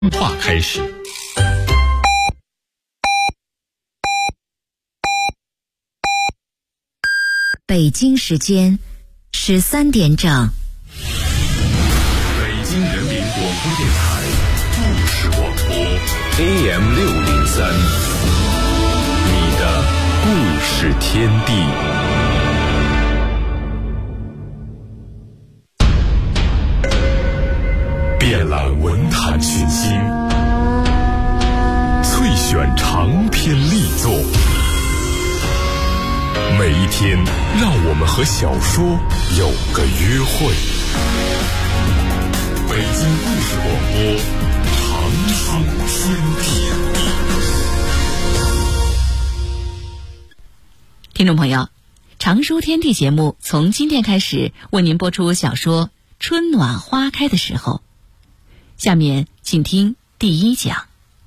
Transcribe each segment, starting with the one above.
话开始。 北京时间13点整。 北京人民广播电台故事广播 AM 603，你的故事天地。遍览文坛群星，萃选长篇力作。每一天，让我们和小说有个约会。北京故事广播，长书天地。 听众朋友，长书天地节目从今天开始为您播出小说《春暖花开的时候》。下面请听第一讲。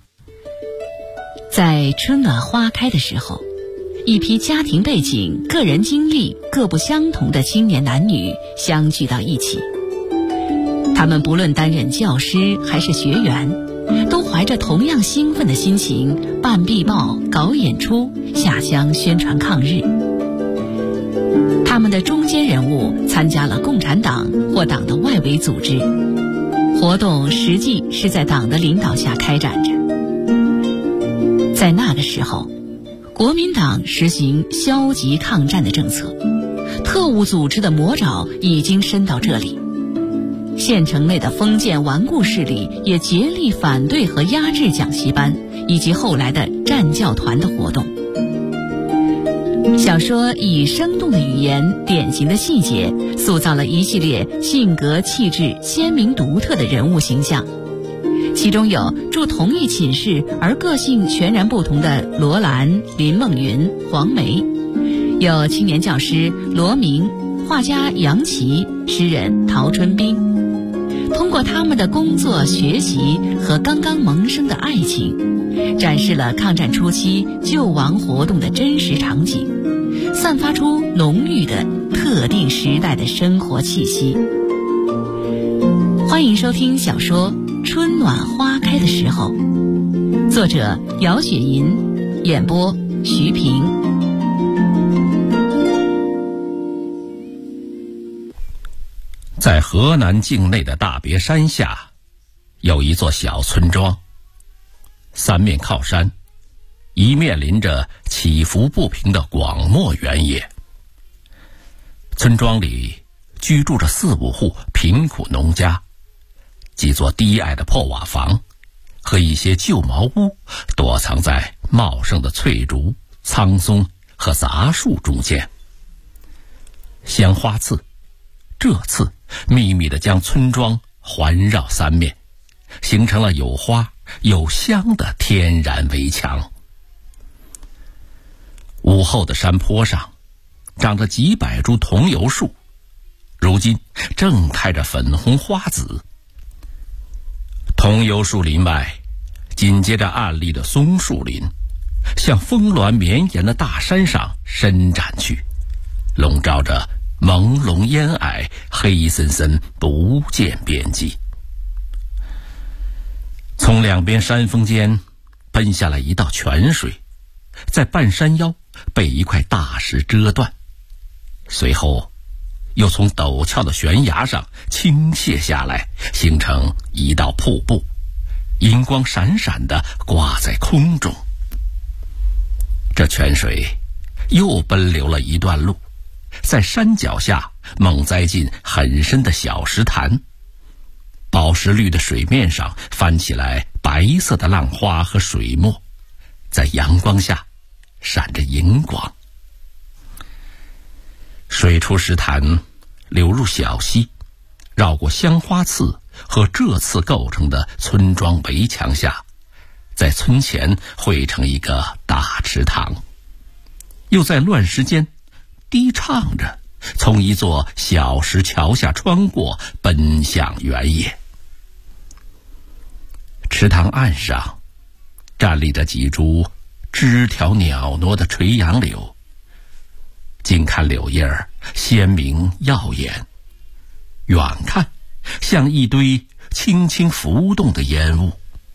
在春暖花开的时候，一批家庭背景、个人经历各不相同的青年男女相聚到一起。他们不论担任教师还是学员，都怀着同样兴奋的心情办壁报、搞演出、下乡宣传抗日。他们的中坚人物参加了共产党或党的外围组织，活动实际是在党的领导下开展着。在那个时候，国民党实行消极抗战的政策，特务组织的魔爪已经伸到这里。县城内的封建顽固势力也竭力反对和压制讲习班以及后来的战教团的活动。小说以生动的语言、典型的细节，塑造了一系列性格气质鲜明独特的人物形象。其中有住同一寝室而个性全然不同的罗兰、林梦云、黄梅，有青年教师罗明、画家杨琦、诗人陶春斌。通过他们的工作、学习和刚刚萌生的爱情，展示了抗战初期救亡活动的真实场景，散发出浓郁的特定时代的生活气息。欢迎收听小说《春暖花开的时候》，作者姚雪银，演播徐平。 在河南境内的大别山下，有一座小村庄，三面靠山，一面临着起伏不平的广漠原野。村庄里居住着4、5户贫苦农家，几座低矮的破瓦房和一些旧茅屋躲藏在茂盛的翠竹、苍松和杂树中间。香花刺这次秘密地将村庄环绕3面，形成了有花有香的天然围墙。屋后的山坡上长着几百株桐油树，如今正开着粉红花籽。桐油树林外紧接着暗立的松树林，向峰峦绵延的大山上伸展去，笼罩着朦胧烟霭，黑森森不见边际。从2边山峰间奔下来一道泉水，在半山腰被一块大石遮断，随后又从陡峭的悬崖上倾泻下来，形成一道瀑布，银光闪闪地挂在空中。这泉水又奔流了一段路，在山脚下猛栽进很深的小石潭，宝石绿的水面上翻起来白色的浪花和水墨，在阳光下闪着银光。水出石潭，流入小溪，绕过香花刺和这次构成的村庄围墙下，在村前汇成一个大池塘，又在乱石间低唱着从一座小石桥下穿过，奔向原野。池塘岸上站立着几株枝条袅娜的垂杨柳，近看柳叶儿鲜明耀眼，远看像一堆轻轻浮动的烟雾。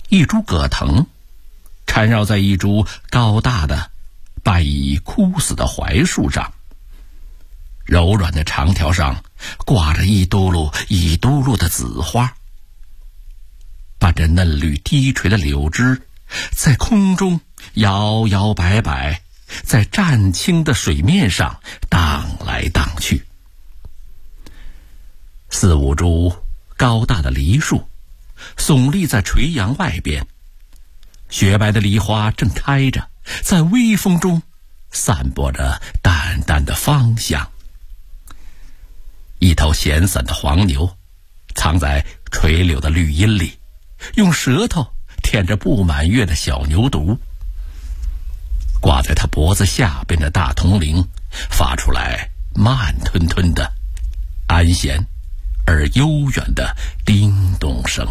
一株葛藤缠绕在一株高大的败已枯死的槐树上，柔软的长条上挂着一嘟噜一嘟噜的紫花，伴着嫩绿低垂的柳枝在空中摇摇摆摆，在湛青的水面上荡来荡去。4、5株高大的梨树耸立在垂杨外边，雪白的梨花正开着，在微风中散播着淡淡的芳香。一头闲散的黄牛藏在垂柳的绿荫里，用舌头舔着布满月的小牛犊。挂在他脖子下边的大铜铃发出来慢吞吞的安闲而悠远的叮咚声。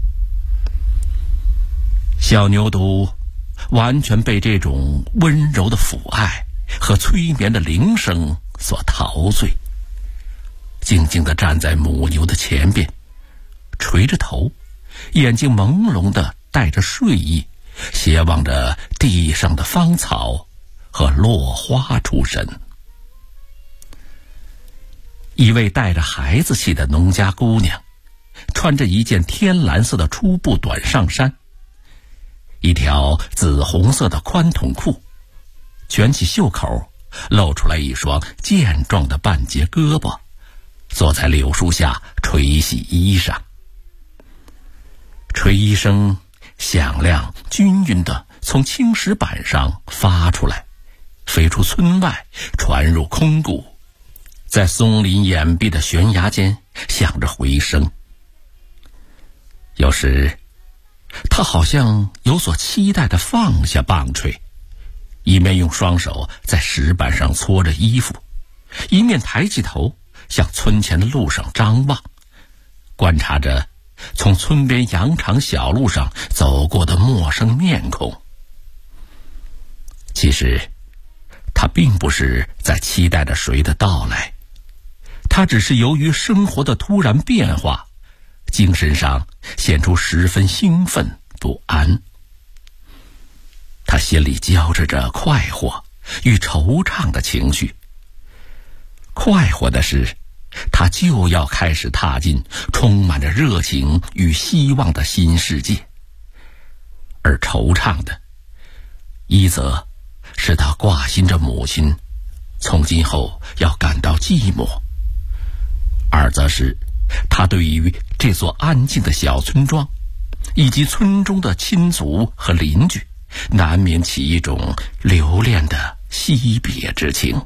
小牛犊完全被这种温柔的抚爱和催眠的铃声所陶醉，静静地站在母牛的前边，垂着头，眼睛朦胧地带着睡意，斜望着地上的芳草和落花出神。一位带着孩子气的农家姑娘，穿着一件天蓝色的粗布短上衫，一条紫红色的宽筒裤，卷起袖口，露出来一双健壮的半截胳膊，坐在柳树下吹洗衣裳。吹衣声响亮均匀地从青石板上发出来，飞出村外，传入空谷，在松林掩蔽的悬崖间响着回声。有时他好像有所期待地放下棒槌，一面用双手在石板上搓着衣服，一面抬起头向村前的路上张望，观察着从村边羊肠小路上走过的陌生面孔。其实他并不是在期待着谁的到来，他只是由于生活的突然变化，精神上显出十分兴奋不安。他心里交织着快活与惆怅的情绪。快活的是，他就要开始踏进充满着热情与希望的新世界；而惆怅的，一则是他挂心着母亲从今后要感到寂寞，二则是他对于这座安静的小村庄以及村中的亲族和邻居难免起一种留恋的惜别之情。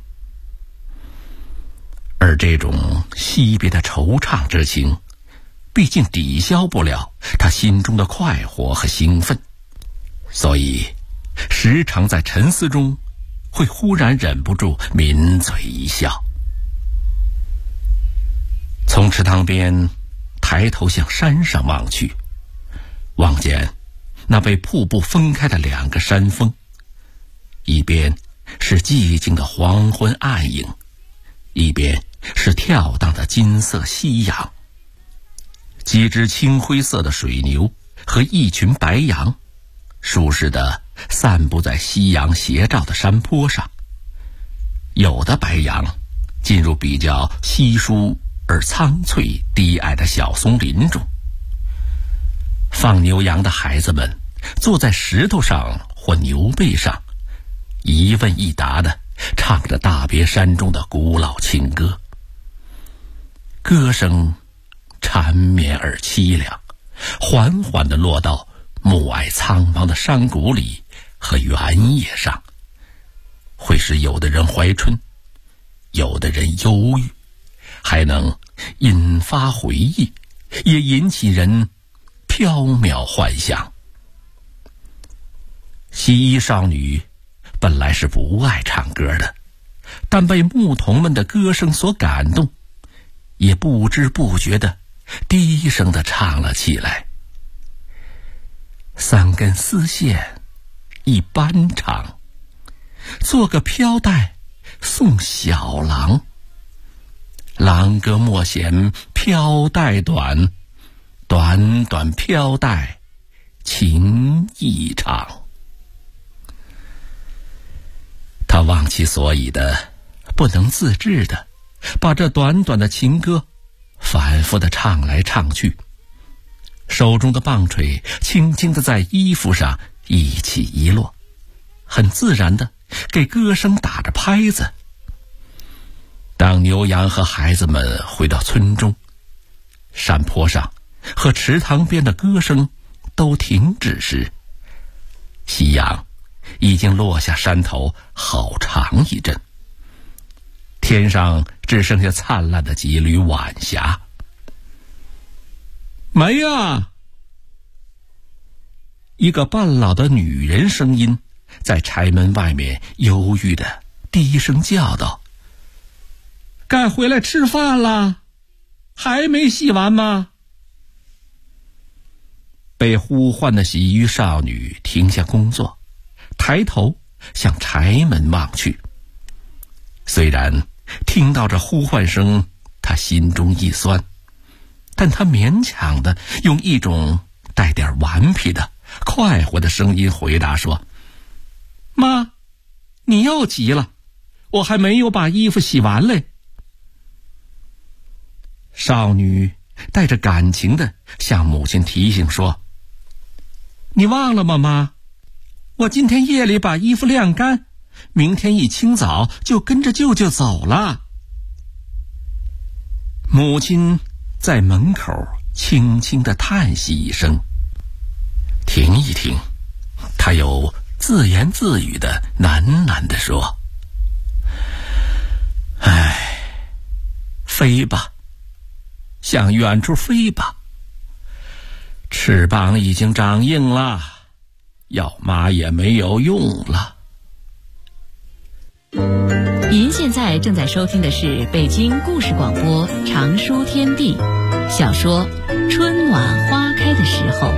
而这种惜别的惆怅之情毕竟抵消不了他心中的快活和兴奋，所以时常在沉思中会忽然忍不住抿嘴一笑。从池塘边抬头向山上望去，望见那被瀑布分开的2个山峰，一边是寂静的黄昏暗影，一边是跳荡的金色夕阳。几只青灰色的水牛和一群白羊舒适地散布在夕阳斜照的山坡上，有的白羊进入比较稀疏而苍翠低矮的小松林中。放牛羊的孩子们坐在石头上或牛背上，一问一答地唱着大别山中的古老情歌。歌声缠绵而凄凉，缓缓地落到暮霭苍茫的山谷里和原野上，会使有的人怀春，有的人忧郁，还能引发回忆，也引起人缥缈幻想。西医少女本来是不爱唱歌的，但被牧童们的歌声所感动，也不知不觉地低声地唱了起来。3根丝线一般长，做个飘带送小郎。郎哥莫嫌飘带短，短短飘带情意长。他忘其所以的，不能自制的，把这短短的情歌反复的唱来唱去，手中的棒槌轻轻的在衣服上一起一落，很自然的给歌声打着拍子。当牛羊和孩子们回到村中，山坡上和池塘边的歌声都停止时，夕阳已经落下山头好长一阵，天上只剩下灿烂的几缕晚霞。梅啊！一个半老的女人声音在柴门外面忧郁的低声叫道：该回来吃饭了，还没洗完吗？被呼唤的洗浴少女停下工作，抬头向柴门望去。虽然听到这呼唤声，她心中一酸，但她勉强的用一种带点顽皮的快活的声音回答说：妈，你又急了，我还没有把衣服洗完嘞。少女带着感情的向母亲提醒说：你忘了吗，妈？我今天夜里把衣服晾干，明天一清早就跟着舅舅走了。母亲在门口轻轻地叹息一声，停一停，她又自言自语地喃喃地说：唉，飞吧，向远处飞吧，翅膀已经长硬了，要妈也没有用了。 您现在正在收听的是北京故事广播长书天地小说《春暖花开的时候》。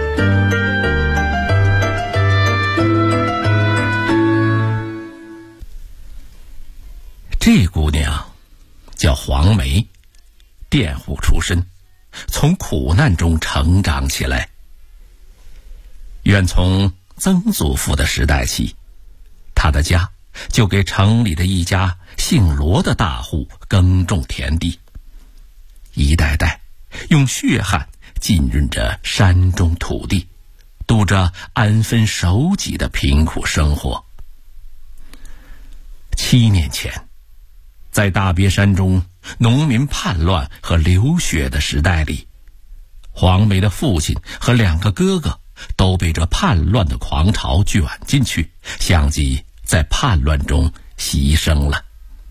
这姑娘叫黄梅，佃户出身，从苦难中成长起来。远从曾祖父的时代起，她的家就给城里的一家姓罗的大户耕种田地，一代代用血汗浸润着山中土地，度着安分守己的贫苦生活。7年前，在大别山中农民叛乱和流血的时代里，黄梅的父亲和2个哥哥都被这叛乱的狂潮卷进去，相继在叛乱中牺牲了。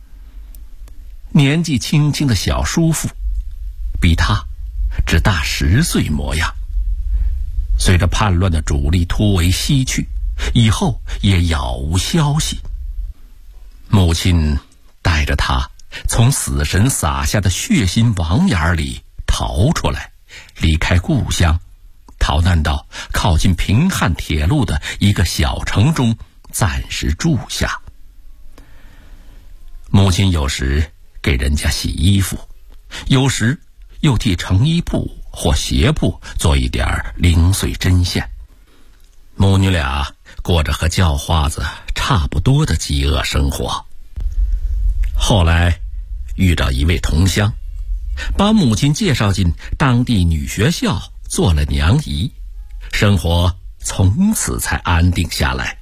年纪轻轻的小叔父比他只大10岁模样，随着叛乱的主力突围西去，以后也杳无消息。母亲带着他从死神撒下的血腥网眼里逃出来，离开故乡，逃难到靠近平汉铁路的一个小城中暂时住下。母亲有时给人家洗衣服，有时又替成衣铺或鞋铺做一点零碎针线。母女俩过着和叫花子差不多的饥饿生活。后来遇到一位同乡，把母亲介绍进当地女学校做了娘姨，生活从此才安定下来。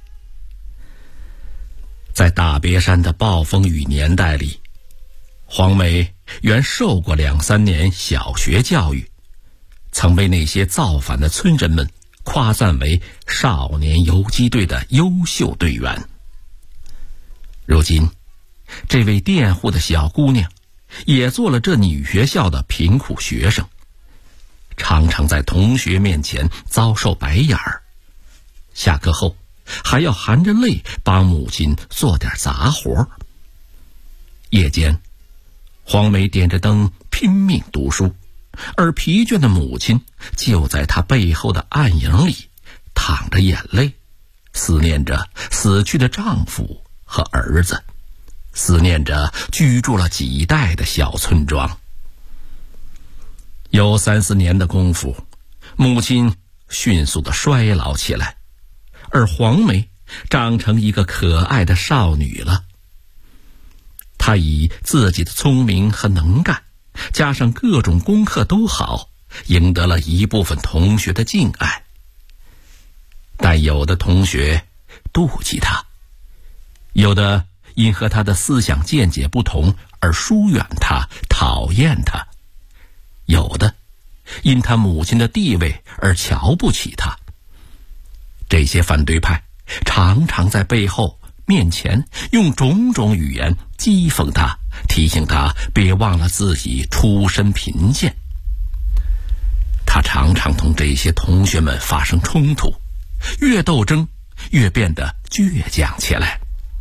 在大别山的暴风雨年代里，黄梅原受过2、3年小学教育，曾被那些造反的村人们夸赞为少年游击队的优秀队员。如今这位佃户的小姑娘也做了这女学校的贫苦学生，常常在同学面前遭受白眼儿，下课后还要含着泪帮母亲做点杂活。夜间，黄梅点着灯拼命读书，而疲倦的母亲就在她背后的暗影里淌着眼泪，思念着死去的丈夫和儿子，思念着居住了几代的小村庄。有3、4年的功夫，母亲迅速地衰老起来，而黄梅长成一个可爱的少女了。她以自己的聪明和能干，加上各种功课都好，赢得了一部分同学的敬爱。但有的同学妒忌她，有的因和她的思想见解不同而疏远她、讨厌她，有的因她母亲的地位而瞧不起她。这些反对派常常在背后面前用种种语言讥讽她，提醒她别忘了自己出身贫贱。她常常同这些同学们发生冲突，越斗争越变得倔强起来。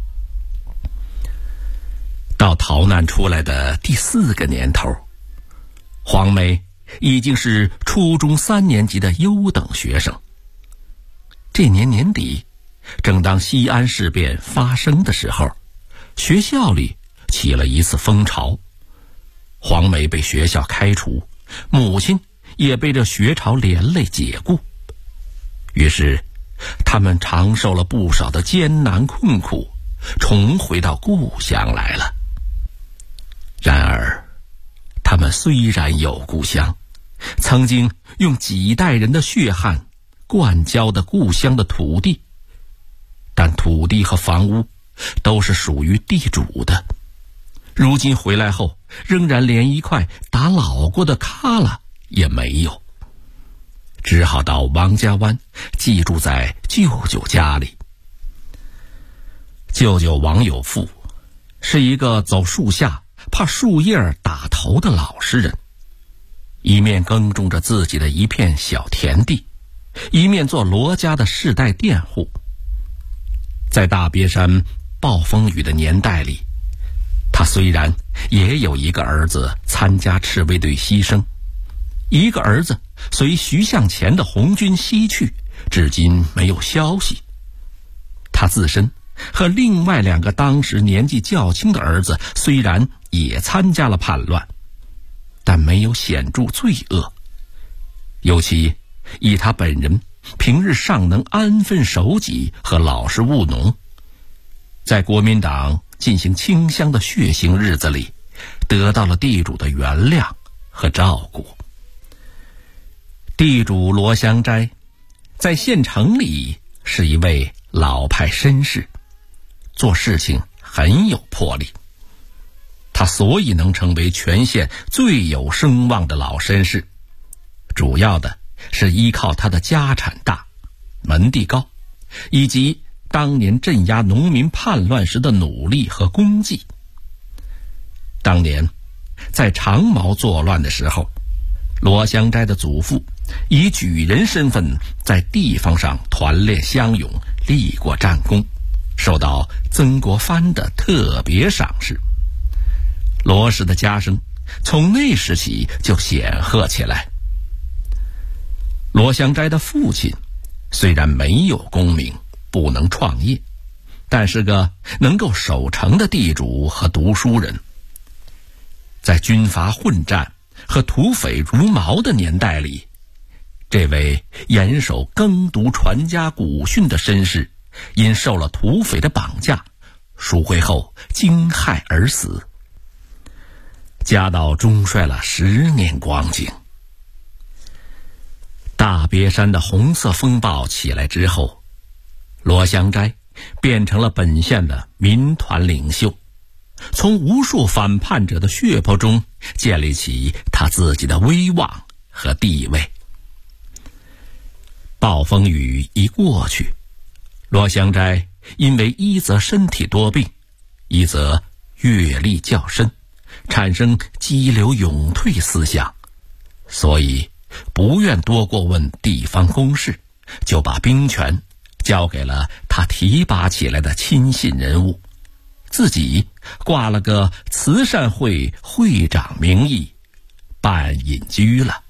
到逃难出来的第4个年头，黄梅已经是初中3年级的优等学生。这年年底，正当西安事变发生的时候，学校里起了一次风潮，黄梅被学校开除，母亲也被这学潮连累解雇。于是他们尝受了不少的艰难困苦，重回到故乡来了。然而他们虽然有故乡，曾经用几代人的血汗灌浇的故乡的土地，但土地和房屋都是属于地主的，如今回来后仍然连一块打老过的旮旯也没有，只好到王家湾寄住在舅舅家里。舅舅王有富是一个走树下怕树叶打头的老实人，一面耕种着自己的一片小田地，一面做罗家的世代佃户。在大别山暴风雨的年代里，他虽然也有一个儿子参加赤卫队牺牲，一个儿子随徐向前的红军西去，至今没有消息。他自身和另外2个当时年纪较轻的儿子虽然也参加了叛乱，但没有显著罪恶。尤其以他本人平日尚能安分守己和老实务农，在国民党进行清乡的血腥日子里，得到了地主的原谅和照顾。地主罗香斋在县城里是一位老派绅士，做事情很有魄力。他所以能成为全县最有声望的老绅士，主要的是依靠他的家产大、门第高，以及当年镇压农民叛乱时的努力和功绩。当年在长毛作乱的时候，罗香斋的祖父以举人身份在地方上团练乡勇，立过战功，受到曾国藩的特别赏识。罗氏的家声从那时起就显赫起来。罗香斋的父亲虽然没有功名，不能创业，但是个能够守城的地主和读书人。在军阀混战和土匪如毛的年代里，这位严守耕读传家古训的绅士，因受了土匪的绑架，赎回后惊骇而死。家道中衰了10年光景。大别山的红色风暴起来之后，罗香斋变成了本县的民团领袖，从无数反叛者的血泊中建立起他自己的威望和地位。暴风雨一过去，罗香斋因为一则身体多病，一则阅历较深，产生激流勇退思想，所以不愿多过问地方公事，就把兵权交给了他提拔起来的亲信人物，自己挂了个慈善会会长名义，办隐居了。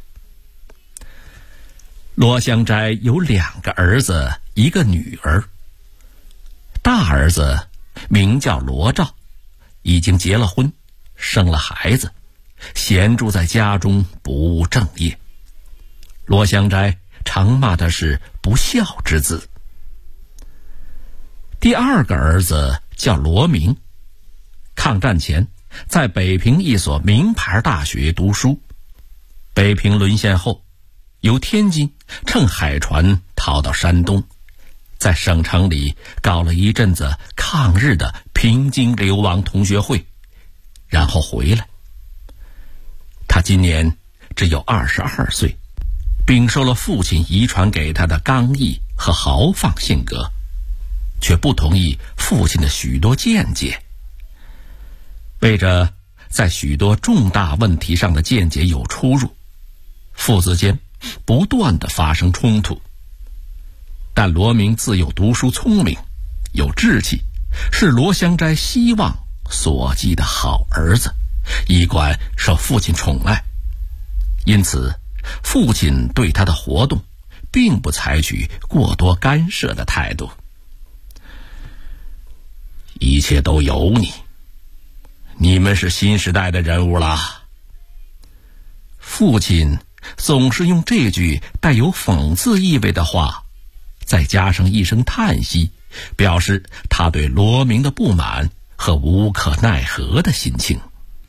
罗香斋有2个儿子1个女儿，大儿子名叫罗兆，已经结了婚，生了孩子，闲住在家中不务正业。罗香斋常骂他是不孝之子。第二个儿子叫罗明，抗战前在北平一所名牌大学读书，北平沦陷后，由天津乘海船逃到山东，在省城里搞了一阵子抗日的平津流亡同学会，然后回来。他今年只有22岁，秉受了父亲遗传给他的刚毅和豪放性格，却不同意父亲的许多见解。为着在许多重大问题上的见解有出入，父子间不断地发生冲突。但罗明自幼读书聪明，有志气，是罗香斋希望所寄的好儿子，一贯受父亲宠爱，因此父亲对他的活动并不采取过多干涉的态度。一切都由你，你们是新时代的人物了。父亲总是用这句带有讽刺意味的话，再加上一声叹息，表示他对罗明的不满和无可奈何的心情。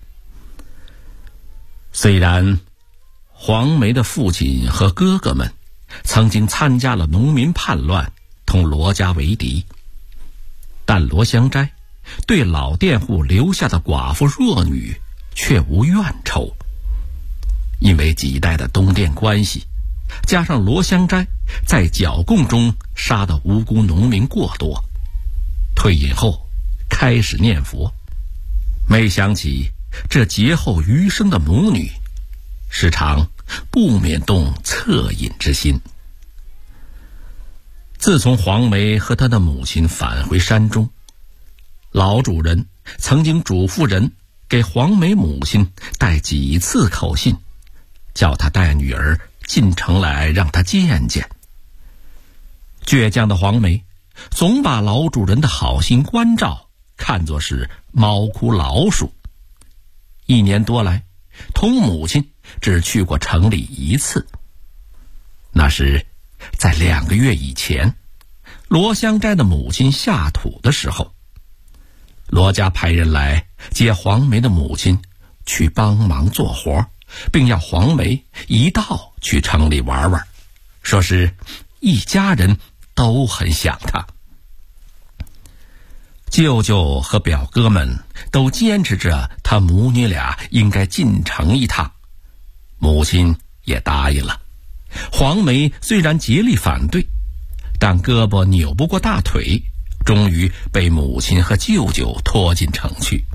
虽然黄梅的父亲和哥哥们曾经参加了农民叛乱，同罗家为敌，但罗香斋对老佃户留下的寡妇弱女却无怨仇。因为几代的东佃关系，加上罗香斋在剿共中杀的无辜农民过多，退隐后开始念佛，每想起这劫后余生的母女，时常不免动恻隐之心。自从黄梅和她的母亲返回山中，老主人曾经嘱咐人给黄梅母亲带几次口信，叫她带女儿进城来让她见见。倔强的黄梅总把老主人的好心关照看作是猫哭老鼠。1年多来，同母亲只去过城里1次，那是在2个月以前，罗香斋的母亲下土的时候，罗家派人来接黄梅的母亲去帮忙做活，并要黄梅一道去城里玩玩，说是一家人都很想她。舅舅和表哥们都坚持着他母女俩应该进城一趟，母亲也答应了。黄梅虽然竭力反对，但胳膊扭不过大腿，终于被母亲和舅舅拖进城去。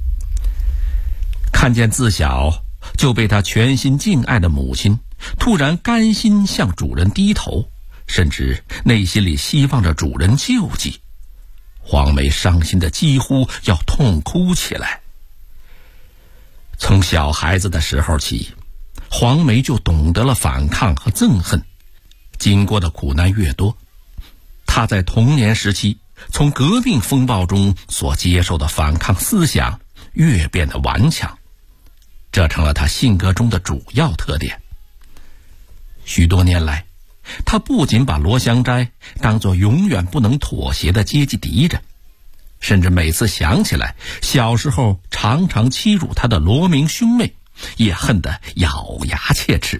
看见自小就被他全心敬爱的母亲突然甘心向主人低头，甚至内心里希望着主人救济，黄梅伤心的几乎要痛哭起来。从小孩子的时候起，黄梅就懂得了反抗和憎恨，经过的苦难越多，她在童年时期从革命风暴中所接受的反抗思想越变得顽强，这成了她性格中的主要特点。许多年来，他不仅把罗香斋当作永远不能妥协的阶级敌人，甚至每次想起来小时候常常欺辱他的罗明兄妹，也恨得咬牙切齿。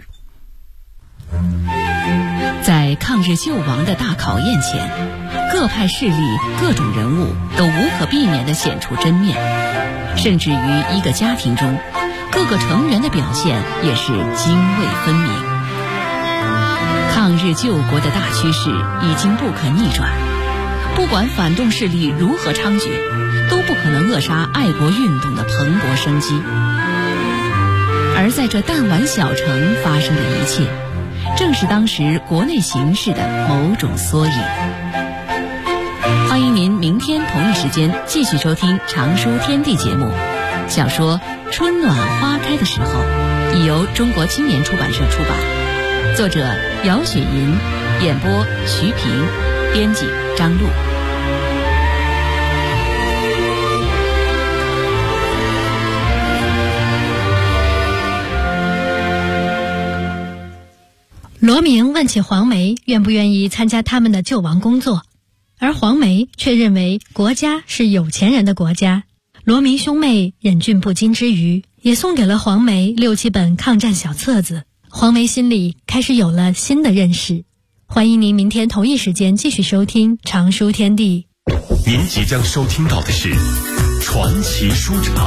在抗日救亡的大考验前，各派势力、各种人物都无可避免地显出真面，甚至于一个家庭中，各个成员的表现也是泾渭分明。抗日救国的大趋势已经不可逆转，不管反动势力如何猖獗，都不可能扼杀爱国运动的蓬勃生机。而在这弹丸小城发生的一切，正是当时国内形势的某种缩影。欢迎您明天同一时间继续收听《常书天地》节目。小说《春暖花开的时候》已由中国青年出版社出版。作者姚雪银，演播徐平，编辑张璐。 罗明问起黄梅愿不愿意参加他们的救亡工作，而黄梅却认为国家是有钱人的国家。罗明兄妹忍俊不禁之余，也送给了黄梅6、7本抗战小册子。黄梅心里开始有了新的认识。欢迎您明天同一时间继续收听常书天地。 您即将收听到的是传奇书场。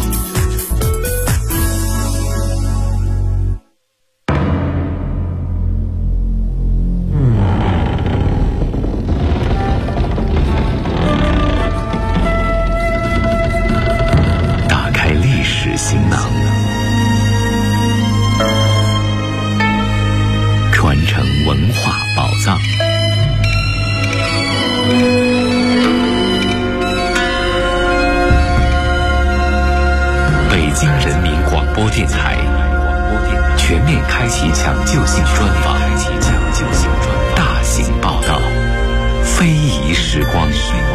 打开历史行囊，传承文化宝藏。北京人民广播电台全面开启抢救性专访，大型报道，非遗时光。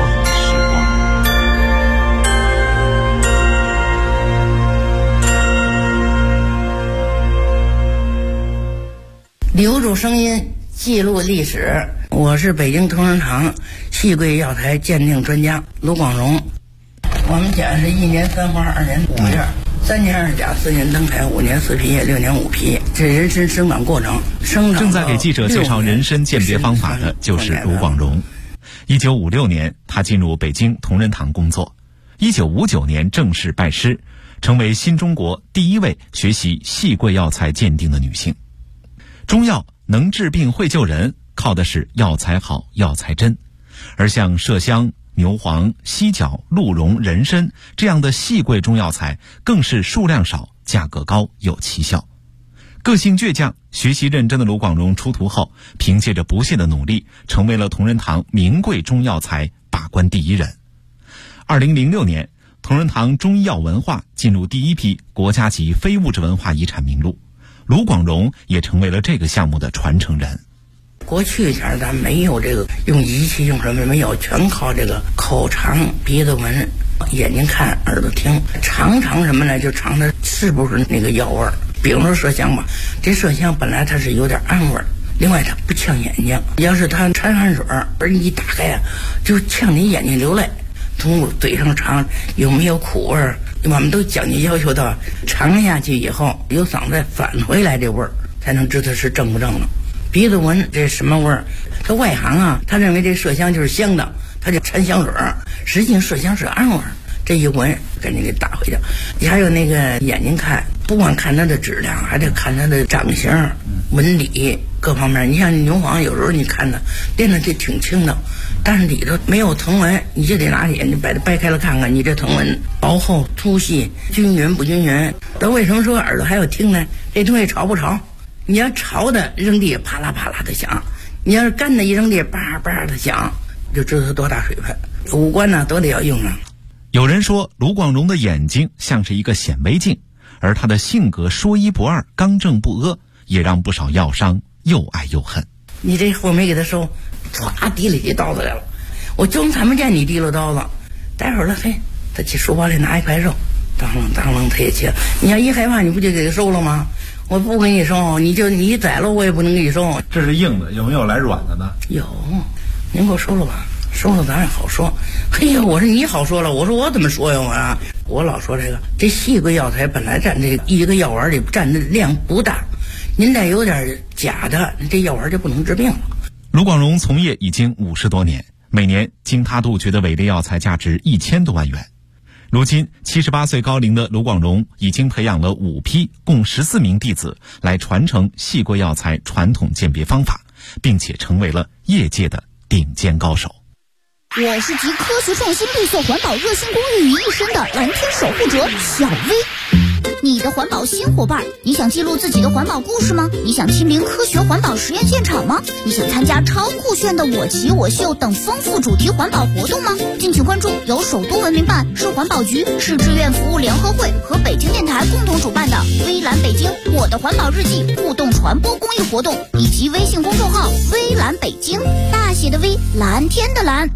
留住声音，记录历史。我是北京同仁堂细桂药材鉴定专家卢广荣。我们讲是1年3花2年5叶，3年2甲4年登台5年4皮叶6年5皮，这人参生长过程。 正在给记者介绍人参鉴别方法的就是卢广荣。1956年，他进入北京同仁堂工作。1959年正式拜师，成为新中国第一位学习细桂药材鉴定的女性。中药能治病会救人，靠的是药材好、药材真。而像麝香、牛黄、犀角、鹿茸、人参这样的细桂中药材，更是数量少、价格高、有奇效。个性倔强、学习认真的卢广荣出徒后，凭借着不懈的努力，成为了同仁堂名贵中药材把关第一人。2006年，同仁堂中医药文化进入第一批国家级非物质文化遗产名录，卢广荣也成为了这个项目的传承人。 过去前咱没有这个用仪器用什么没有，全靠这个口尝、鼻子闻、眼睛看、耳朵听，尝什么呢？就尝它是不是那个药味儿。比如说麝香吧，这麝香本来它是有点暗味儿，另外它不呛眼睛，要是它掺汗水而你一打开啊，就呛你眼睛流泪。从嘴上尝有没有苦味儿，我们都讲究要求到尝下去以后由嗓子返回来这味儿，才能知道是正不正的。鼻子闻这什么味儿？他外行啊，他认为这麝香就是香的，他就掺香水，实际上麝香是暗味儿。这一闻赶紧给打回去。你还有那个眼睛看，不光看它的质量，还得看它的长相、纹理各方面。你像牛黄，有时候你看它练的就挺轻的，但是里头没有藤纹，你就得拿眼睛把它掰开了看看，你这藤纹薄厚、粗细、均匀不均匀。那为什么说耳朵还要听呢？这东西潮不潮？你要潮的扔地啪啦啪啦的响，你要是干的一扔地叭叭的响，就知道它多大水分。五官呢都得要用上。 有人说卢广荣的眼睛像是一个显微镜，而他的性格说一不二、刚正不阿，也让不少药商又爱又恨。 你这货没给他收，唰提了起刀子来了，我就看不见你提了刀子，待会儿了，嘿，他去书包里拿一块肉，当啷他也切。你要一害怕，你不就给他收了吗？我不给你收，你宰了我也不能给你收。 这是硬的，有没有来软的呢？ 有，您给我收了吧。收了咱也好说。嘿呀，我说你好说了，我说我怎么说呀？我老说这细桂药材本来占这一个药丸里占的量不大，您再有点假的，这药丸就不能治病了。 卢广荣从业已经50多年，每年经他杜绝的伪劣药材价值1000多万元。如今78岁高龄的卢广荣已经培养了5批共14名弟子来传承细桂药材传统鉴别方法，并且成为了业界的顶尖高手。 我是集科学创新、绿色环保、热心公益于一身的蓝天守护者小薇。你的环保新伙伴，你想记录自己的环保故事吗？你想亲临科学环保实验现场吗？你想参加超酷炫的我骑我秀等丰富主题环保活动吗？敬请关注由首都文明办、市环保局、市志愿服务联合会和北京电台共同主办的微蓝北京我的环保日记互动传播公益活动，以及微信公众号微蓝北京，大写的微，蓝天的蓝。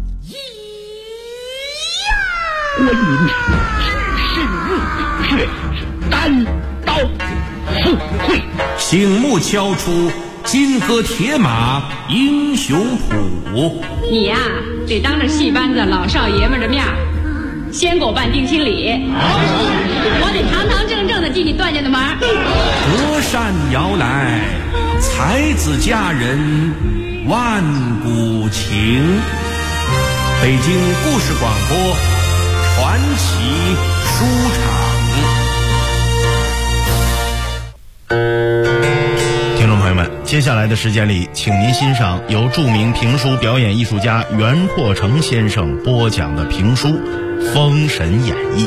观音身入却单刀赴会， 醒目敲出金戈铁马英雄谱。 你呀，得当着戏班子老少爷们的面先给我办定亲礼，我得堂堂正正的进你段家的门。 隔山遥来，才子佳人万古情。北京故事广播传奇书场。 听众朋友们，接下来的时间里，请您欣赏由著名评书表演艺术家袁阔成先生播讲的评书《封神演义》。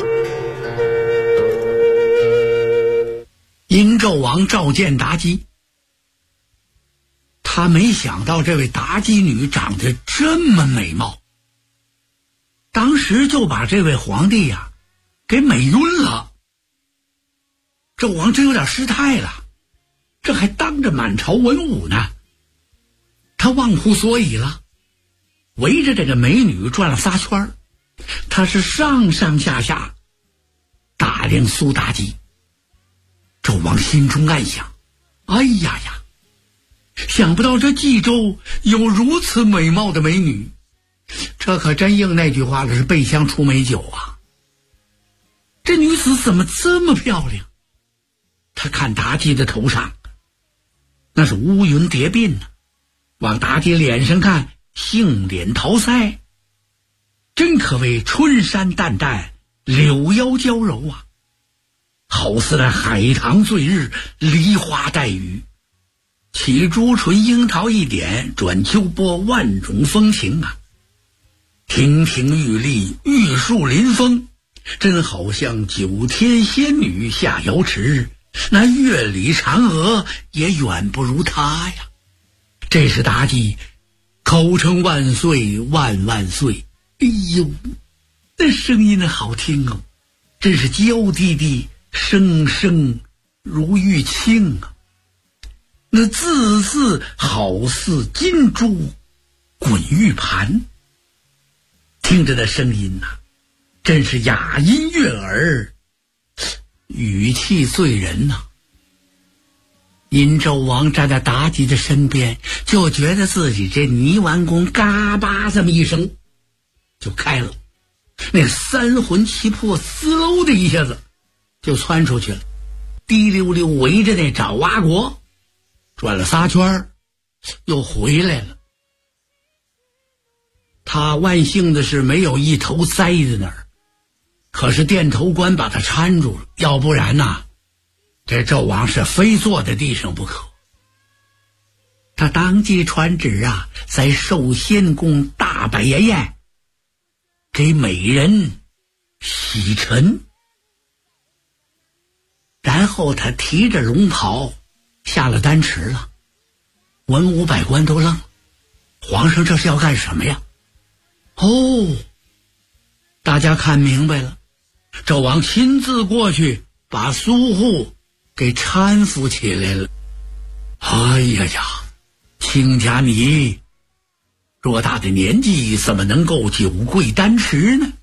殷纣王召见妲己，他没想到这位妲己女长得这么美貌，当时就把这位皇帝呀给美晕了。纣王真有点失态了，这还当着满朝文武呢，他忘乎所以了，围着这个美女转了仨圈，他是上上下下打量苏妲己。纣王心中暗想，哎呀呀，想不到这冀州有如此美貌的美女，这可真应那句话了，是背香出美酒啊。这女子怎么这么漂亮？他看妲己的头上那是乌云叠鬓呢，往妲己脸上看，杏脸桃腮，真可谓春山淡淡，柳腰娇柔啊，好似那海棠醉日，梨花带雨，起朱唇樱桃一点，转秋波万种风情啊。亭亭玉立，玉树临风，真好像九天仙女下瑶池，那月里嫦娥也远不如她呀。这是妲己口称万岁万万岁，哎呦，那声音好听哦，真是娇滴滴，声声如玉磬啊，那字字好似金珠滚玉盘，听着那声音呐，真是雅音悦耳，语气醉人呐。殷纣王站在妲己的身边，就觉得自己这泥丸宫嘎巴这么一声就开了，那三魂七魄滋喽的一下子就窜出去了，滴溜溜围着那爪哇国转了仨圈，又回来了。他万幸的是没有一头栽在那儿，可是殿头官把他搀住了，要不然呐，这纣王是非坐在地上不可。他当即传旨啊，在寿仙宫大摆筵宴，给美人洗尘。然后他提着龙袍下了丹池了，文武百官都愣了，皇上这是要干什么呀？哦，大家看明白了，纣王亲自过去把苏护给搀扶起来了。哎呀呀，亲家你偌大的年纪怎么能够久跪丹池呢？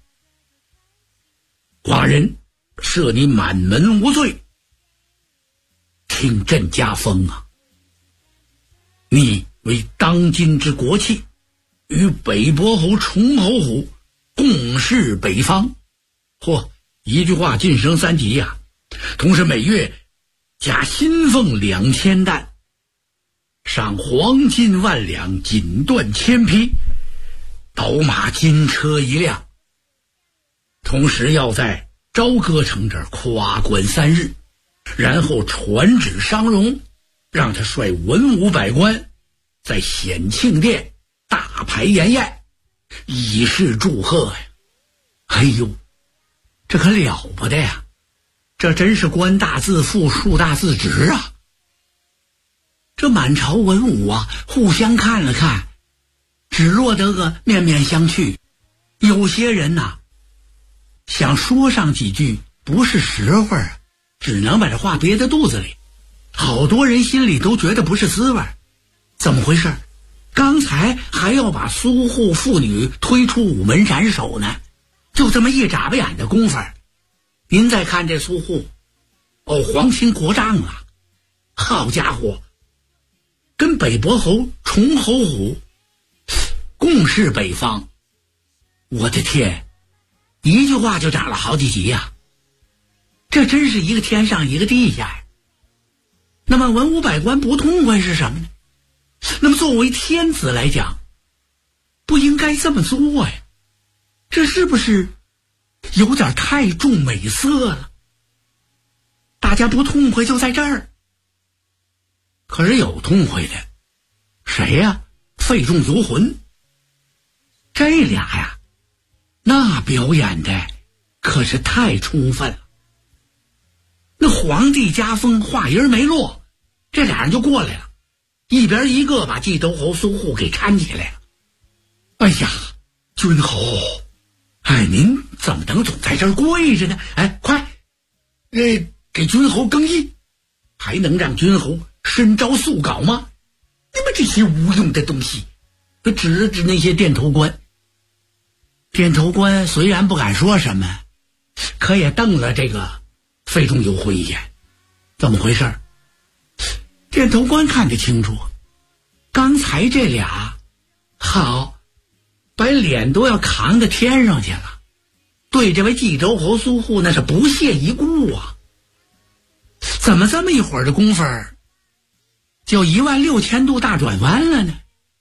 寡人赦你满门无罪，听朕加封啊！你为当今之国戚，与北伯侯崇侯虎共事北方，嚯，一句话晋升3级呀！同时每月加薪俸2000担，赏黄金10000两，锦缎1000匹，宝马金车1辆。同时要在朝歌城这儿夸观3日，然后传旨商容，让他率文武百官在显庆殿大排筵宴，以示祝贺呀！哎呦，这可了不得呀！这真是官大自负，树大自直啊！这满朝文武啊，互相看了看，只落得个面面相觑。有些人呐，想说上几句，不是时候啊，只能把这话憋在肚子里。好多人心里都觉得不是滋味，怎么回事？刚才还要把苏护妇女推出午门斩首呢，就这么一眨巴眼的功夫，您再看这苏护，哦，皇亲国丈啊，好家伙， 跟北伯侯崇侯虎共事北方。我的天，一句话就涨了好几级呀！这真是一个天上一个地下呀。那么文武百官不痛快是什么呢？那么作为天子来讲，不应该这么做呀，这是不是有点太重美色了？大家不痛快就在这儿。可是有痛快的，谁呀？费仲游魂。这俩呀，那表演的可是太充分了。那皇帝家风话音没落，这俩人就过来了，一边一个把冀州侯苏护给搀起来了。哎呀，君侯，哎，您怎么能总在这儿跪着呢？哎，快，给君侯更衣，还能让君侯申招速稿吗？你们这些无用的东西！指了指那些殿头官。殿头官虽然不敢说什么，可也瞪了这个费仲游魂一眼。怎么回事？殿头官看得清楚，刚才这俩好，把脸都要扛到天上去了，对这位冀州侯苏护那是不屑一顾啊！怎么这么一会儿的功夫就16000度大转弯了呢？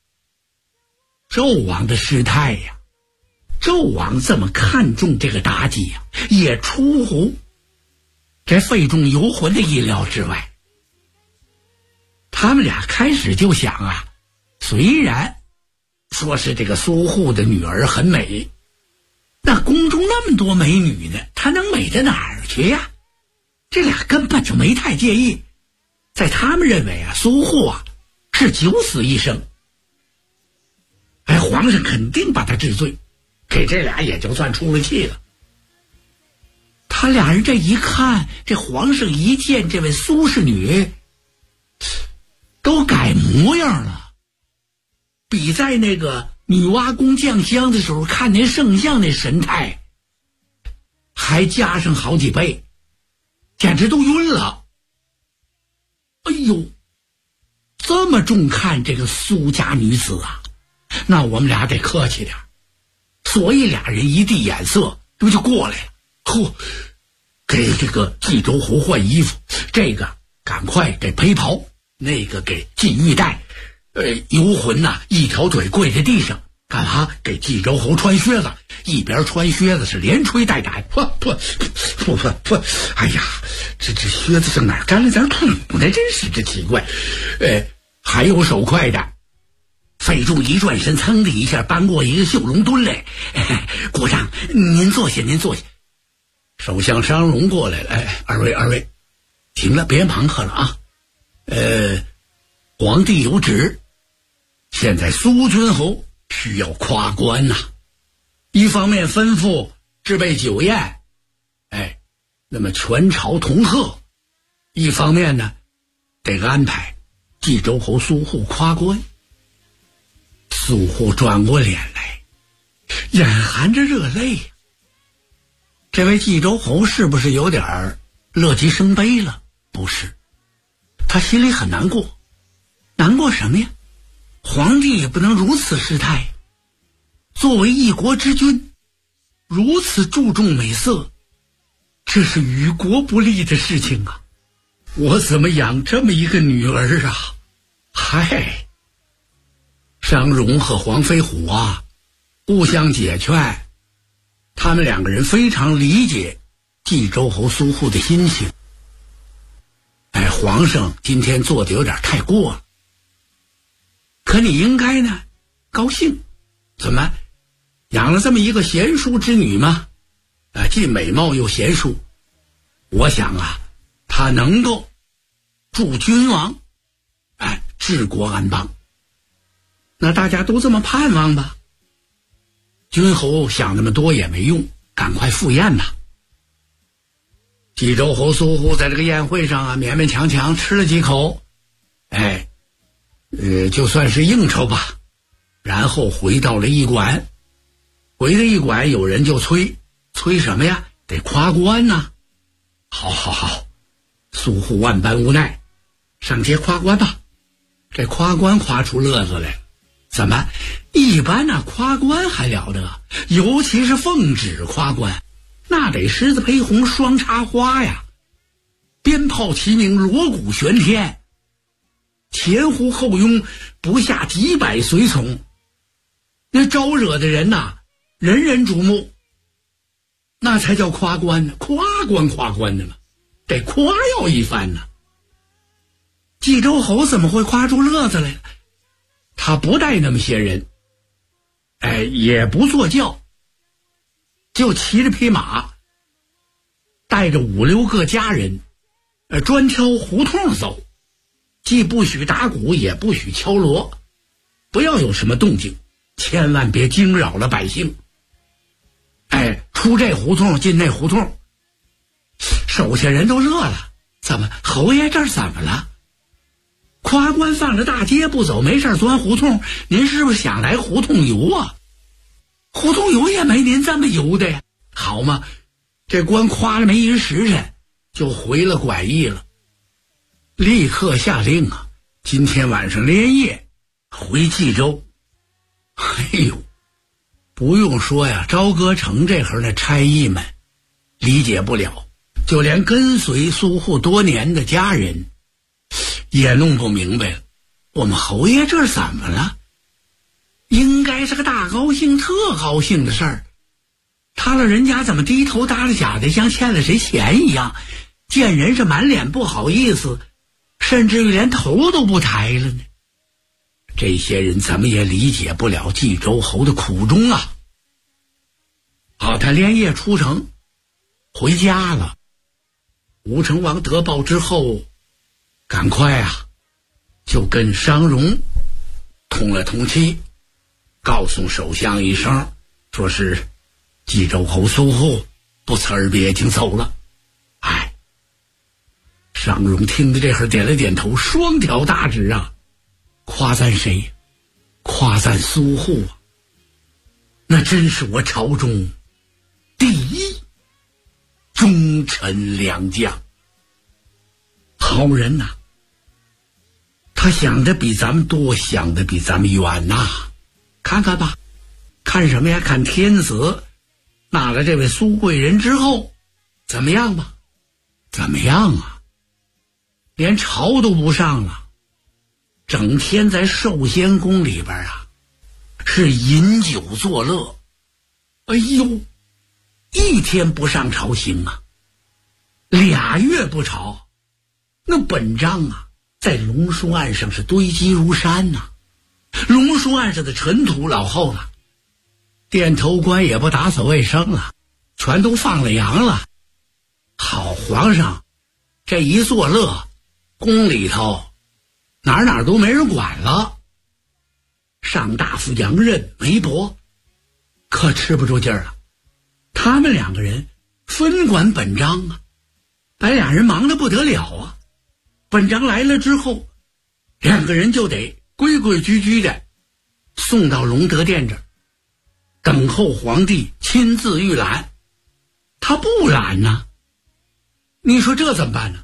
纣王的失态呀，纣王这么看重这个妲己呀，也出乎这费仲游魂的意料之外。他们俩开始就想啊，虽然说是这个苏护的女儿很美，那宫中那么多美女呢，她能美到哪儿去呀？这俩根本就没太介意，在他们认为啊，苏护啊是九死一生。哎，皇上肯定把他治罪，给这俩也就算出了气了。他俩人这一看，这皇上一见这位苏氏女都改模样了，比在那个女娲宫降香的时候看那圣像那神态还加上好几倍，简直都晕了。哎呦，这么重看这个苏家女子啊，那我们俩得客气点。所以俩人一递眼色，这不就过来了。嚯，给这个冀州侯换衣服，这个赶快给陪袍，那个给系玉带。游魂呐，一条腿跪在地上，干嘛？给冀州侯穿靴子，一边穿靴子是连吹带打。哎呀，这靴子上哪沾了点土呢？真是这奇怪。还有手快的，费仲一转身，噌的一下搬过一个绣龙墩来。国丈，您坐下，您坐下。首相商容过来了。二位，行了，别忙活了啊。皇帝有旨，现在苏君侯需要夸官呐。一方面吩咐置备酒宴，那么全朝同贺；一方面呢，得安排冀州侯苏护夸官。苏护转过脸来，眼含着热泪。这位冀州侯是不是有点乐极生悲了？不是，他心里很难过。难过什么呀？皇帝也不能如此失态。作为一国之君，如此注重美色，这是于国不利的事情啊！我怎么养这么一个女儿啊？嗨，商容和黄飞虎啊，互相解劝，他们两个人非常理解冀州侯苏护的心情。皇上今天做的有点太过了，可你应该呢高兴。怎么养了这么一个贤淑之女吗？既美貌又贤淑，我想啊，她能够助君王治国安邦。那大家都这么盼望吧。君侯想那么多也没用，赶快赴宴吧。冀州侯苏护在这个宴会上啊，勉勉强强吃了几口，就算是应酬吧。然后回到了驿馆，有人就催什么呀？得夸官呐。好，苏护万般无奈，上街夸官吧。 这夸官夸出乐子来了。怎么？一般那夸官还了得，尤其是奉旨夸官，那得狮子披红双插花呀，鞭炮齐鸣，锣鼓喧天，前呼后拥，不下几百随从，那招惹的人呐，人人瞩目，那才叫夸官呢，夸官的嘛，得夸耀一番呢。冀州侯怎么会夸出乐子来了？他不带那么些人，也不坐轿，就骑着匹马，带着5、6个家人，专挑胡同走，既不许打鼓，也不许敲锣，不要有什么动静，千万别惊扰了百姓。出这胡同进那胡同，手下人都热了，怎么侯爷这儿怎么了？夸官放着大街不走，没事钻胡同，您是不是想来胡同游啊？胡同游也没您这么游的呀。好嘛，这官夸了没一时辰，就回了拐意了，立刻下令啊，今天晚上连夜回冀州。哎呦，不用说呀，朝歌城这会儿的差役们理解不了，就连跟随苏护多年的家人也弄不明白了，我们侯爷这怎么了？应该是个大高兴特高兴的事儿，他老人家怎么低头耷拉甲的，像欠了谁钱一样，见人是满脸不好意思，甚至于连头都不抬了呢？这些人怎么也理解不了冀州侯的苦衷啊。好，他连夜出城回家了。吴成王得报之后，赶快啊，就跟商容通了通气，告诉首相一声，说是冀州侯苏护不辞而别，已经走了。商容听着这会儿点了点头，双挑大指啊，夸赞谁？夸赞苏护啊，那真是我朝中第一忠臣良将，好人呐。他想的比咱们多，想的比咱们远呐。看看吧，看什么呀？看天子纳了这位苏贵人之后怎么样吧？怎么样啊？连朝都不上了，整天在寿仙宫里边啊，是饮酒作乐。哎呦，一天不上朝行啊，2月不朝，那本章啊在龙书案上是堆积如山呐。龙书案上的尘土老厚了，殿头官也不打扫卫生了，全都放了羊了。好皇上这一作乐，宫里头哪都没人管了。上大夫杨任、梅伯可吃不住劲儿了，他们2个人分管本章啊，把俩人忙得不得了啊。本章来了之后，2个人就得规规矩矩的送到隆德殿这儿，等候皇帝亲自御览。他不览呢，你说这怎么办呢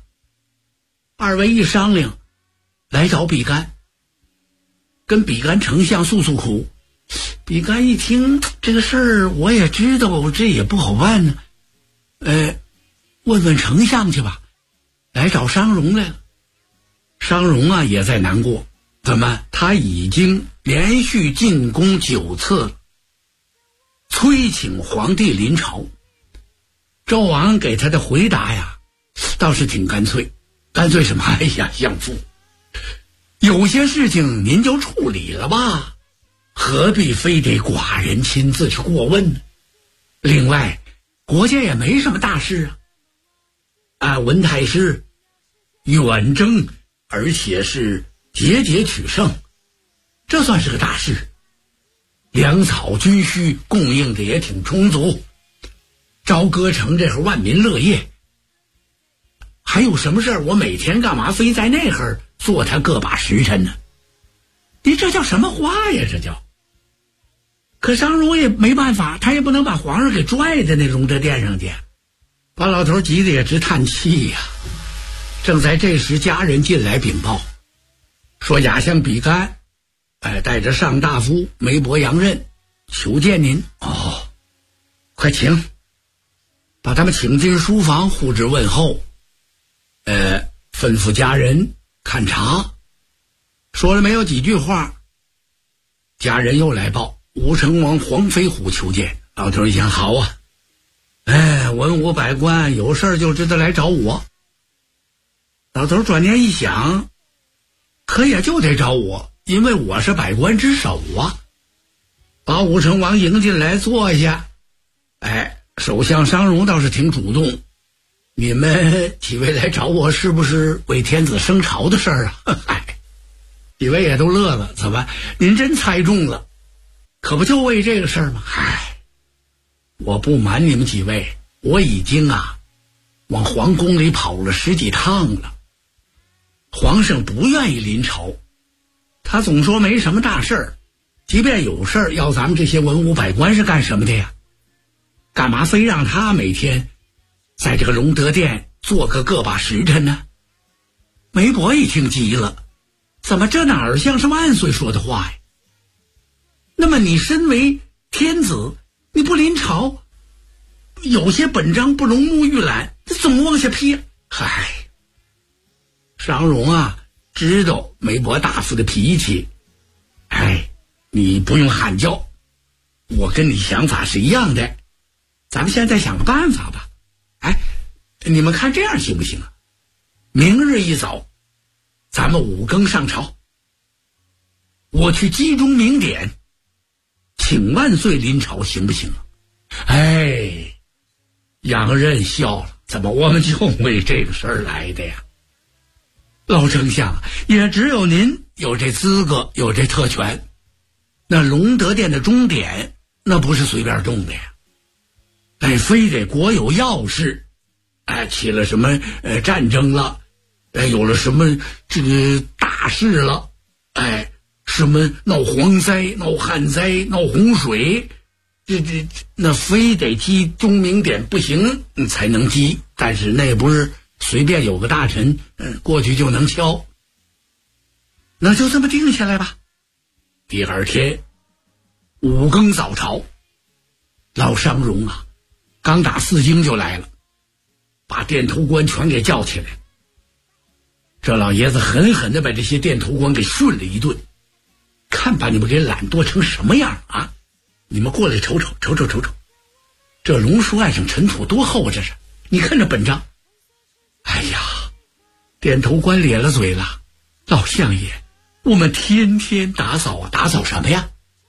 ？2位一商量，来找比干，跟比干丞相诉诉苦。比干一听这个事儿，我也知道这也不好办呢，问问丞相去吧。来找商容来了。商容啊也在难过，怎么他已经连续进宫9次了，催请皇帝临朝。周王给他的回答呀倒是挺干脆。干脆什么？哎呀，相父，有些事情您就处理了吧，何必非得寡人亲自去过问呢？另外国家也没什么大事啊，文太师远征，而且是节节取胜，这算是个大事。粮草军需供应的也挺充足，朝歌城这会儿万民乐业，还有什么事儿？我每天干嘛非在那会儿做他个把时辰呢？你这叫什么话呀？这叫。可商容也没办法，他也不能把皇上给拽在那隆德殿上去，把老头急得也直叹气呀。正在这时，家人进来禀报， 说亚相比干，带着上大夫梅伯杨任求见您。哦，快请，把他们请进书房，呼之问候。吩咐家人看茶。说了没有几句话，家人又来报吴成王黄飞虎求见。老头一想，好啊，文武百官有事就知道来找我。老头转念一想，可也就得找我，因为我是百官之首啊。把武成王迎进来坐下。首相商容倒是挺主动，你们几位来找我是不是为天子升朝的事儿啊？几位也都乐了，怎么您真猜中了？可不就为这个事儿吗？我不瞒你们几位，我已经往皇宫里跑了10几趟了。皇上不愿意临朝，他总说没什么大事儿，即便有事儿，要咱们这些文武百官是干什么的呀？干嘛非让他每天在这个隆德殿做个把时辰呢？梅伯一听急了，怎么这哪儿像是万岁说的话呀？那么你身为天子，你不临朝，有些本章不容目预览，这总往下批。商容知道梅伯大夫的脾气，你不用喊叫，我跟你想法是一样的，咱们现在想个办法吧。你们看这样行不行啊？明日一早，咱们5更上朝，我去集中明典，请万岁临朝，行不行啊？杨任笑了，怎么我们就为这个事儿来的呀？老丞相，也只有您有这资格，有这特权。那隆德殿的钟点，那不是随便动的呀。非得国有要事，起了什么战争了，有了什么这个大事了，什么闹蝗灾、闹旱灾、闹洪水，那非得击钟鸣典不行才能击，但是那也不是随便有个大臣过去就能敲。那就这么定下来吧。第二天5更早朝，老商容刚打4更就来了，把殿头官全给叫起来。这老爷子狠狠地把这些殿头官给训了一顿，看把你们给懒惰成什么样啊！你们过来瞅瞅，这龙书案上尘土多厚，这是，你看这本章。殿头官咧了嘴了，老相爷，我们天天打扫打扫什么呀？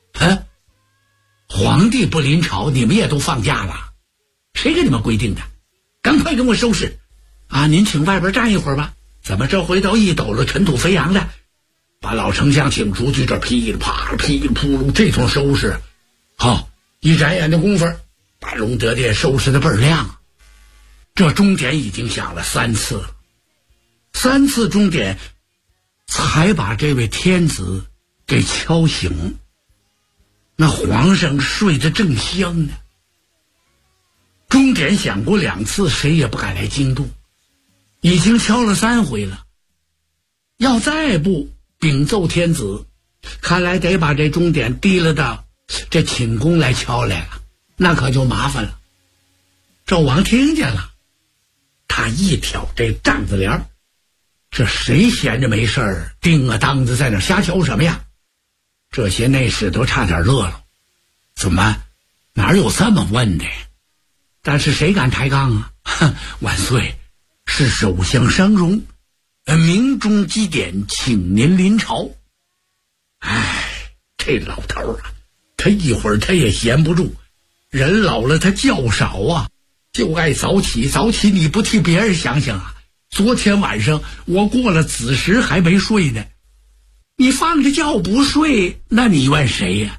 皇帝不临朝，你们也都放假了，谁给你们规定的？赶快给我收拾您请外边站一会儿吧。怎么这回头一抖了尘土飞扬的，把老丞相请出去，这噼里啪啦噼里扑噜这通收拾。一眨眼的功夫，把隆德殿收拾的倍儿亮。这钟点已经响了3次了，3次钟点才把这位天子给敲醒。那皇上睡得正香呢。钟点响过2次，谁也不敢来惊动，已经敲了3回了。要再不禀奏天子，看来得把这钟点提了到这寝宫来敲来了，那可就麻烦了。纣王听见了，他一挑这帐子帘，这谁闲着没事儿叮当子在那瞎敲什么呀？这些内侍都差点乐了，怎么哪有这么问的呀？但是谁敢抬杠万岁，是首相商容明钟击典，请您临朝。这老头他一会儿他也闲不住，人老了他觉少就爱早起。早起你不替别人想想昨天晚上我过了子时还没睡呢，你放着觉不睡，那你怨谁呀？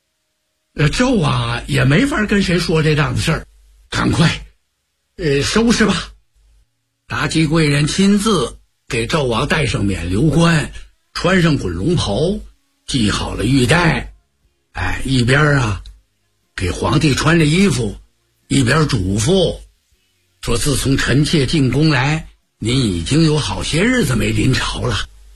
纣也没法跟谁说这档子事儿，赶快收拾吧。妲己贵人亲自给纣王戴上冕旒冠，穿上滚龙袍，系好了玉带，一边给皇帝穿着衣服，一边嘱咐说，自从臣妾进宫来，您已经有好些日子没临朝了，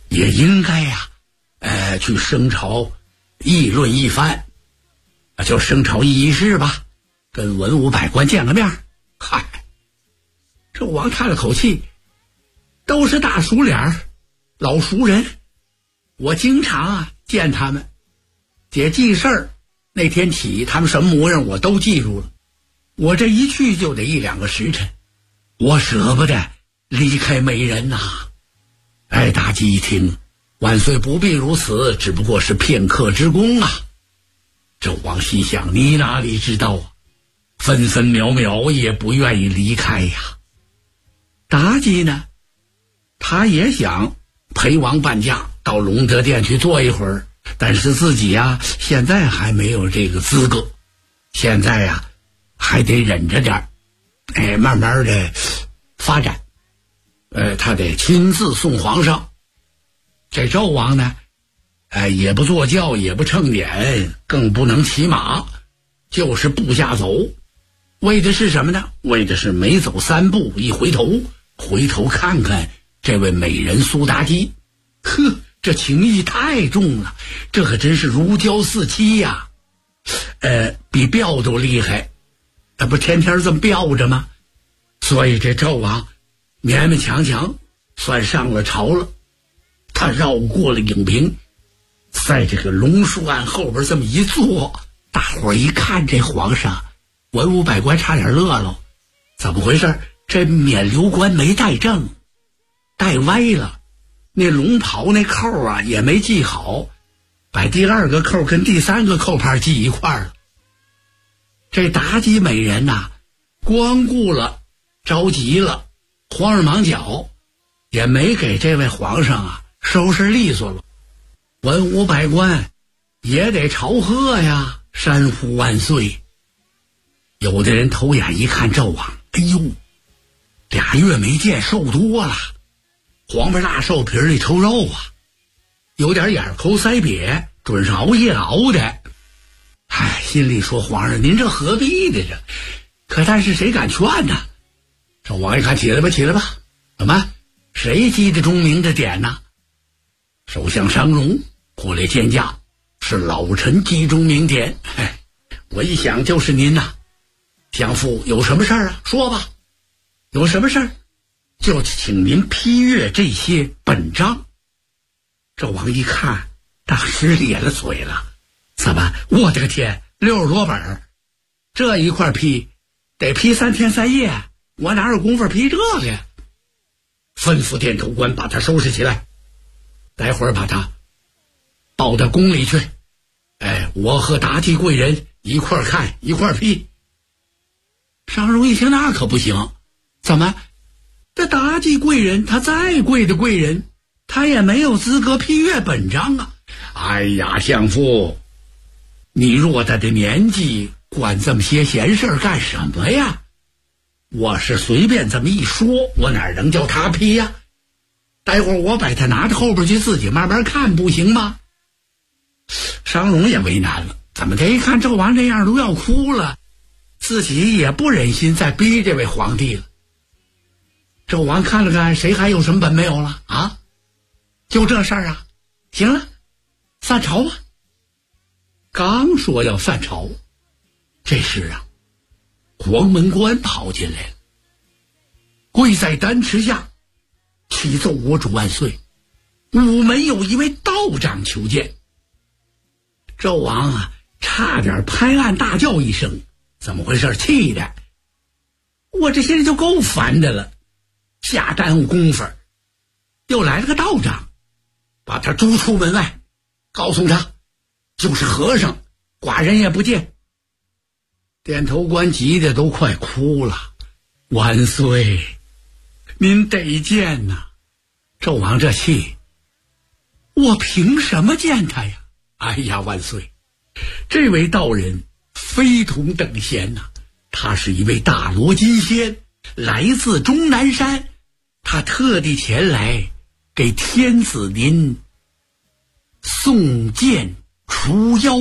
也应该呀，去升朝议论一番，就升朝议事吧，跟文武百官见个面。嗨，纣王叹了口气，都是大熟脸老熟人，我经常见他们，解记事儿，那天起他们什么模样我都记住了，我这一去就得1-2个时辰，我舍不得离开美人呐。妲己一听，万岁不必如此，只不过是片刻之功啊。纣王心想，你哪里知道啊，分分秒秒也不愿意离开呀。妲己呢，他也想陪王伴驾到隆德殿去坐一会儿，但是自己现在还没有这个资格，现在还得忍着点慢慢的发展。他得亲自送皇上。这纣王呢，也不坐轿，也不乘辇，更不能骑马，就是步下走。为的是什么呢？为的是每走3步一回头看看这位美人苏妲己。呵，这情谊太重了，这可真是如胶似漆呀。比吊都厉害，不天天这么吊着吗？所以这纣王勉勉强强算上了朝了。他绕过了影屏，在这个龙树案后边这么一坐，大伙儿一看这皇上，文武百官差点乐了。怎么回事？这冕旒冠没戴正，戴歪了，那龙袍那扣也没系好，把第2个扣跟第3个扣牌系一块了。这妲己美人光顾了，着急了，慌儿忙脚，也没给这位皇上收拾利索了。文武百官也得朝贺呀，山呼万岁。有的人偷眼一看纣王，哎呦，2月没见，瘦多了，黄边大瘦皮里抽肉有点眼抠腮瘪，准是熬夜熬的。心里说，皇上您这何必的这？可但是谁敢劝呢？纣王一看，起来吧，怎么谁记得钟鸣的点呢？首相商容过来见驾，是老臣记钟鸣典。我一想就是您呐。相父有什么事儿说吧。有什么事儿？就请您批阅这些本章。纣王一看，当时咧了嘴了。怎么，我的个天，60多本，这一块批得批3天3夜，我哪有功夫批这个呀？吩咐殿头官把他收拾起来，待会儿把他抱到宫里去。我和妲己贵人一块看一块批。商容一听，那可不行。怎么，这妲己贵人她再贵的贵人，她也没有资格批阅本章啊。哎呀，相父，你偌大的年纪，管这么些闲事干什么呀？我是随便这么一说，我哪能叫他批呀？待会儿我把他拿到后边去，自己慢慢看，不行吗？商容也为难了，怎么这一看纣王这样都要哭了，自己也不忍心再逼这位皇帝了。纣王看了看，谁还有什么本没有了啊？就这事儿啊？行了，散朝吧。刚说要散朝，这时黄门官跑进来了，跪在丹池下，启奏我主万岁，午门有一位道长求见。纣王差点拍案大叫一声，怎么回事？气的我这些人就够烦的了，瞎耽误功夫，又来了个道长，把他逐出门外，告诉他就是和尚，寡人也不见。点头官急得都快哭了，万岁，您得见呐！纣王这气，我凭什么见他呀？哎呀，万岁，这位道人非同等闲呐，他是一位大罗金仙，来自终南山，他特地前来给天子您送剑除妖。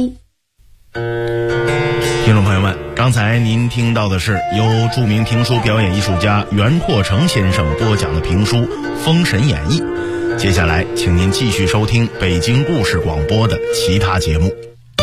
听众朋友们，刚才您听到的是由著名评书表演艺术家袁阔成先生播讲的评书《封神演义》。 接下来，请您继续收听北京故事广播的其他节目。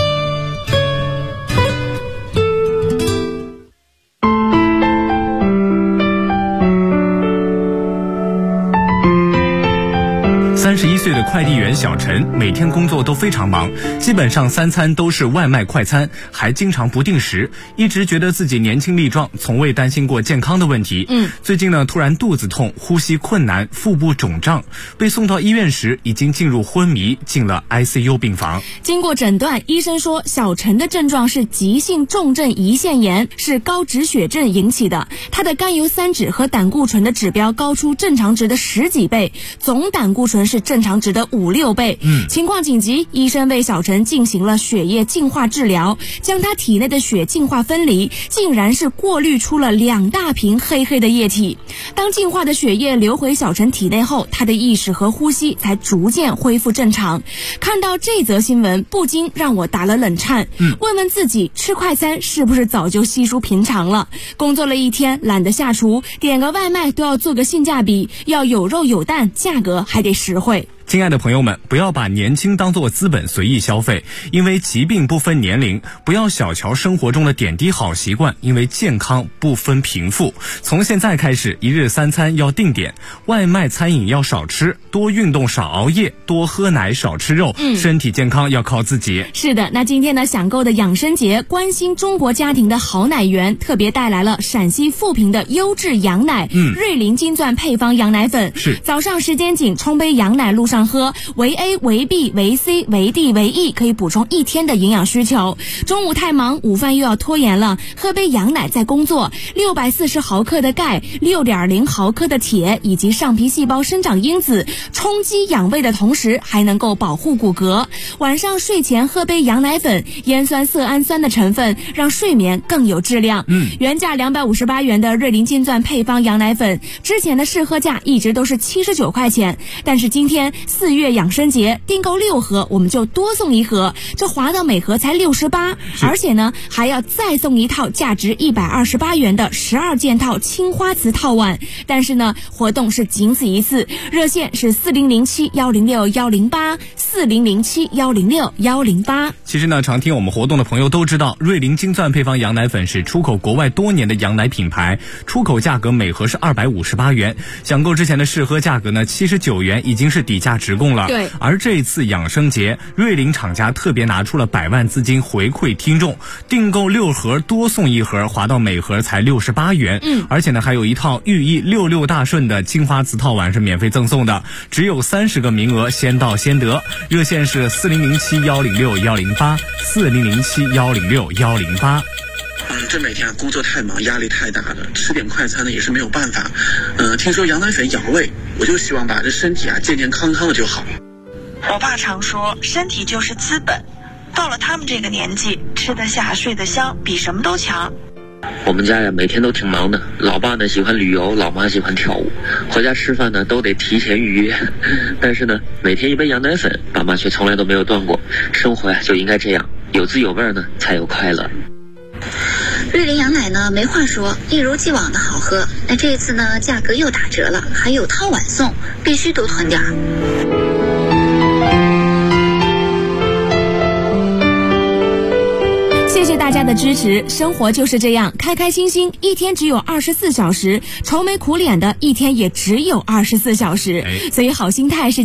31岁的快递员小陈每天工作都非常忙，基本上3餐都是外卖快餐，还经常不定时，一直觉得自己年轻力壮，从未担心过健康的问题。最近呢，突然肚子痛，呼吸困难，腹部肿胀，被送到医院时已经进入昏迷，进了 ICU 病房。 经过诊断，医生说小陈的症状是急性重症胰腺炎，是高脂血症引起的，他的甘油三酯和胆固醇的指标高出正常值的10几倍，总胆固醇是正常值的5-6倍。情况紧急，医生为小陈进行了血液净化治疗，将他体内的血净化分离，竟然是过滤出了2大瓶黑黑的液体。当净化的血液流回小陈体内后，他的意识和呼吸才逐渐恢复正常。看到这则新闻，不禁让我打了冷颤。问问自己，吃快餐是不是早就稀疏平常了？工作了一天，懒得下厨，点个外卖都要做个性价比，要有肉有蛋，价格还得实惠。 亲爱的朋友们，不要把年轻当作资本随意消费，因为疾病不分年龄；不要小瞧生活中的点滴好习惯，因为健康不分贫富。从现在开始，1日3餐要定点，外卖餐饮要少吃，多运动少熬夜，多喝奶少吃肉，身体健康要靠自己。 是的，那今天呢，享购的养生节，关心中国家庭的好奶源，特别带来了陕西富平的优质羊奶，瑞麟金钻配方羊奶粉。 是早上时间紧，冲杯羊奶路上喝，维 A 维 B 维 C 维 D 维 E， 可以补充1天的营养需求。中午太忙，午饭又要拖延了，喝杯羊奶再工作。640毫克的钙， 6.0 毫克的铁，以及上皮细胞生长因子，充饥养胃的同时还能够保护骨骼。晚上睡前喝杯羊奶粉，烟酸色氨酸的成分让睡眠更有质量。原价258元的瑞麟金钻配方羊奶粉，之前的试喝价一直都是79块钱，但是今天4月养生节订购6盒，我们就多送1盒，这划到每盒才68，而且呢还要再送一套价值128元的12件套青花瓷套碗。但是呢，活动是仅此一次，热线是4007-106-108 4007-106-108。 其实呢，常听我们活动的朋友都知道，瑞麟金钻配方羊奶粉是出口国外多年的羊奶品牌，出口价格每盒是258元，享购之前的试喝价格呢79元，已经是底价直供了。 对， 而这一次养生节，瑞麟厂家特别拿出了100万资金回馈听众，订购6盒多送1盒，划到每盒才68元。而且呢，还有一套寓意66大顺的青花瓷套碗是免费赠送的，只有30个名额，先到先得。热线是4007-106-108 4007-106-108。 这每天工作太忙，压力太大了，吃点快餐呢也是没有办法。听说羊奶粉养胃，我就希望把这身体健健康康的就好。 我爸常说，身体就是资本，到了他们这个年纪，吃得下睡得香比什么都强。 我们家呀每天都挺忙的，老爸呢喜欢旅游，老妈喜欢跳舞，回家吃饭呢都得提前预约。但是呢，每天一杯羊奶粉，爸妈却从来都没有断过。生活呀就应该这样，有滋有味呢才有快乐。 瑞麟羊奶呢没话说，一如既往的好喝。那这次呢价格又打折了，还有套碗送，必须多囤点儿。 谢谢大家的支持，生活就是这样，开开心心，一天只有24小时，愁眉苦脸的一天也只有24小时，所以好心态是